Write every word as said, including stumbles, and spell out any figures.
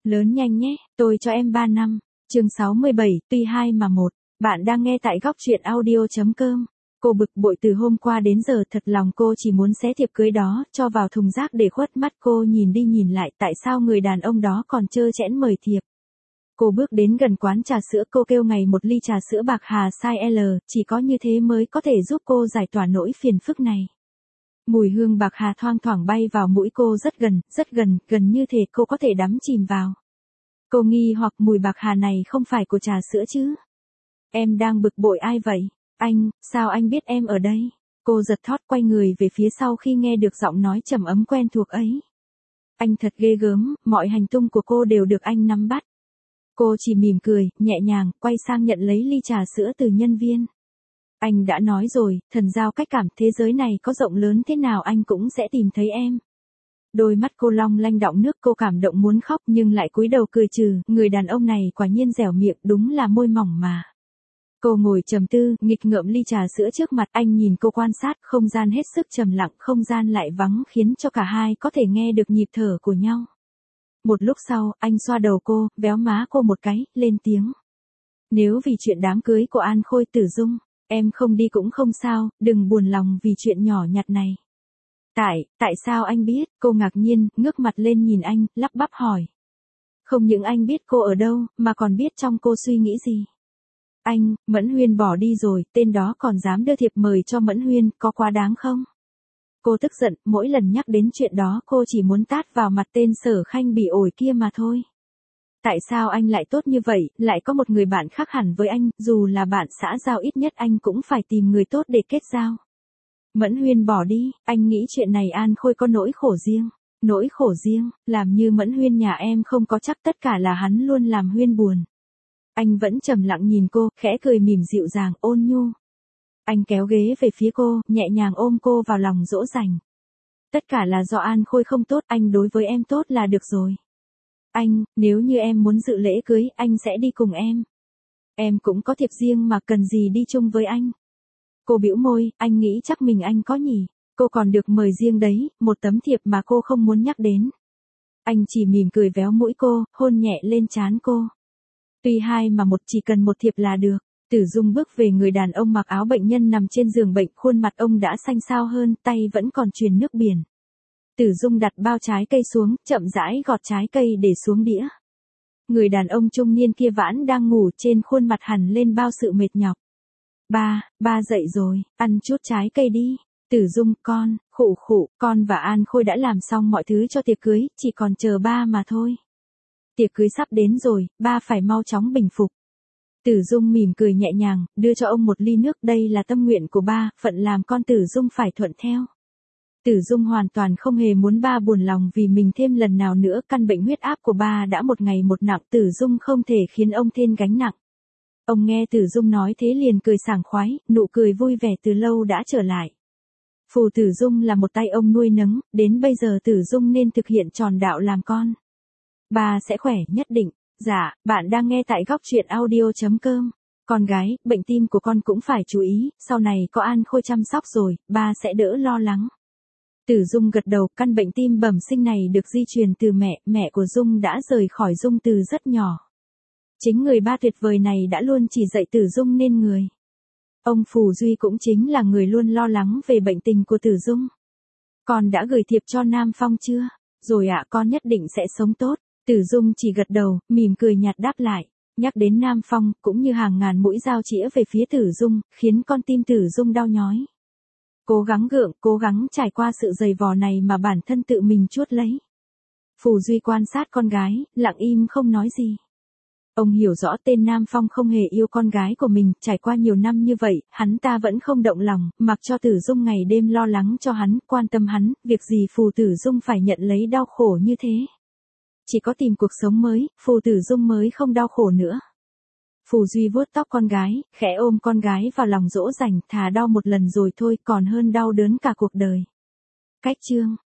Lớn nhanh nhé, tôi cho em ba năm. Chương sáu mươi bảy, tuy hai mà một. Bạn đang nghe tại góc truyện audio.com. Cô bực bội từ hôm qua đến giờ, thật lòng cô chỉ muốn xé thiệp cưới đó, cho vào thùng rác để khuất mắt. Cô nhìn đi nhìn lại, tại sao người đàn ông đó còn trơ trẽn mời thiệp. Cô bước đến gần quán trà sữa, cô kêu ngày một ly trà sữa bạc hà size L, chỉ có như thế mới có thể giúp cô giải tỏa nỗi phiền phức này. Mùi hương bạc hà thoang thoảng bay vào mũi cô, rất gần, rất gần, gần như thể cô có thể đắm chìm vào. Cô nghi hoặc mùi bạc hà này không phải của trà sữa chứ. Em đang bực bội ai vậy? Anh, sao anh biết em ở đây? Cô giật thót quay người về phía sau khi nghe được giọng nói trầm ấm quen thuộc ấy. Anh thật ghê gớm, mọi hành tung của cô đều được anh nắm bắt. Cô chỉ mỉm cười, nhẹ nhàng, quay sang nhận lấy ly trà sữa từ nhân viên. Anh đã nói rồi, thần giao cách cảm, thế giới này có rộng lớn thế nào anh cũng sẽ tìm thấy em. Đôi mắt cô long lanh đọng nước, cô cảm động muốn khóc nhưng lại cúi đầu cười trừ, người đàn ông này quả nhiên dẻo miệng, đúng là môi mỏng mà. Cô ngồi trầm tư, nghịch ngợm ly trà sữa trước mặt, anh nhìn cô quan sát, không gian hết sức trầm lặng, không gian lại vắng khiến cho cả hai có thể nghe được nhịp thở của nhau. Một lúc sau, anh xoa đầu cô, véo má cô một cái, lên tiếng. Nếu vì chuyện đám cưới của An Khôi Tử Dung, em không đi cũng không sao, đừng buồn lòng vì chuyện nhỏ nhặt này. Tại, tại sao anh biết? Cô ngạc nhiên, ngước mặt lên nhìn anh, lắp bắp hỏi. Không những anh biết cô ở đâu, mà còn biết trong cô suy nghĩ gì. Anh, Mẫn Huyên bỏ đi rồi, tên đó còn dám đưa thiệp mời cho Mẫn Huyên, có quá đáng không? Cô tức giận, mỗi lần nhắc đến chuyện đó cô chỉ muốn tát vào mặt tên Sở Khanh bị ổi kia mà thôi. Tại sao anh lại tốt như vậy, lại có một người bạn khác hẳn với anh, dù là bạn xã giao ít nhất anh cũng phải tìm người tốt để kết giao. Mẫn Huyên bỏ đi, anh nghĩ chuyện này An Khôi có nỗi khổ riêng. Nỗi khổ riêng, làm như Mẫn Huyên nhà em không có, chắc tất cả là hắn luôn làm Huyên buồn. Anh vẫn trầm lặng nhìn cô, khẽ cười mỉm dịu dàng, ôn nhu. Anh kéo ghế về phía cô, nhẹ nhàng ôm cô vào lòng dỗ dành. Tất cả là do An Khôi không tốt, anh đối với em tốt là được rồi. Anh, nếu như em muốn dự lễ cưới, anh sẽ đi cùng em. Em cũng có thiệp riêng mà, cần gì đi chung với anh. Cô bĩu môi, anh nghĩ chắc mình anh có nhỉ. Cô còn được mời riêng đấy, một tấm thiệp mà cô không muốn nhắc đến. Anh chỉ mỉm cười véo mũi cô, hôn nhẹ lên trán cô. Tuy hai mà một, chỉ cần một thiệp là được. Tử Dung bước về người đàn ông mặc áo bệnh nhân nằm trên giường bệnh, khuôn mặt ông đã xanh xao hơn, tay vẫn còn truyền nước biển. Tử Dung đặt bao trái cây xuống, chậm rãi gọt trái cây để xuống đĩa. Người đàn ông trung niên kia vãn đang ngủ, trên khuôn mặt hằn lên bao sự mệt nhọc. Ba, ba dậy rồi, ăn chút trái cây đi. Tử Dung, con, khụ khụ, con và An Khôi đã làm xong mọi thứ cho tiệc cưới, chỉ còn chờ ba mà thôi. Tiệc cưới sắp đến rồi, ba phải mau chóng bình phục. Tử Dung mỉm cười nhẹ nhàng, đưa cho ông một ly nước, đây là tâm nguyện của ba, phận làm con Tử Dung phải thuận theo. Tử Dung hoàn toàn không hề muốn ba buồn lòng vì mình thêm lần nào nữa, căn bệnh huyết áp của ba đã một ngày một nặng, Tử Dung không thể khiến ông thêm gánh nặng. Ông nghe Tử Dung nói thế liền cười sảng khoái, nụ cười vui vẻ từ lâu đã trở lại. Phù Tử Dung là một tay ông nuôi nấng, đến bây giờ Tử Dung nên thực hiện tròn đạo làm con. Ba sẽ khỏe nhất định. Dạ, bạn đang nghe tại góc truyện audio.com. Con gái, bệnh tim của con cũng phải chú ý, sau này có An Khôi chăm sóc rồi, ba sẽ đỡ lo lắng. Tử Dung gật đầu, căn bệnh tim bẩm sinh này được di truyền từ mẹ, mẹ của Dung đã rời khỏi Dung từ rất nhỏ. Chính người ba tuyệt vời này đã luôn chỉ dạy Tử Dung nên người. Ông Phù Duy cũng chính là người luôn lo lắng về bệnh tình của Tử Dung. Con đã gửi thiệp cho Nam Phong chưa? Rồi ạ, con nhất định sẽ sống tốt. Tử Dung chỉ gật đầu, mỉm cười nhạt đáp lại. Nhắc đến Nam Phong, cũng như hàng ngàn mũi dao chĩa về phía Tử Dung, khiến con tim Tử Dung đau nhói. Cố gắng gượng, cố gắng trải qua sự dày vò này mà bản thân tự mình chuốt lấy. Phù Duy quan sát con gái, lặng im không nói gì. Ông hiểu rõ tên Nam Phong không hề yêu con gái của mình, trải qua nhiều năm như vậy, hắn ta vẫn không động lòng, mặc cho Tử Dung ngày đêm lo lắng cho hắn, quan tâm hắn, việc gì Phù Tử Dung phải nhận lấy đau khổ như thế. Chỉ có tìm cuộc sống mới, Phù Tử Dung mới không đau khổ nữa. Phù Duy vuốt tóc con gái, khẽ ôm con gái vào lòng dỗ dành, thà đau một lần rồi thôi còn hơn đau đớn cả cuộc đời. Cách chương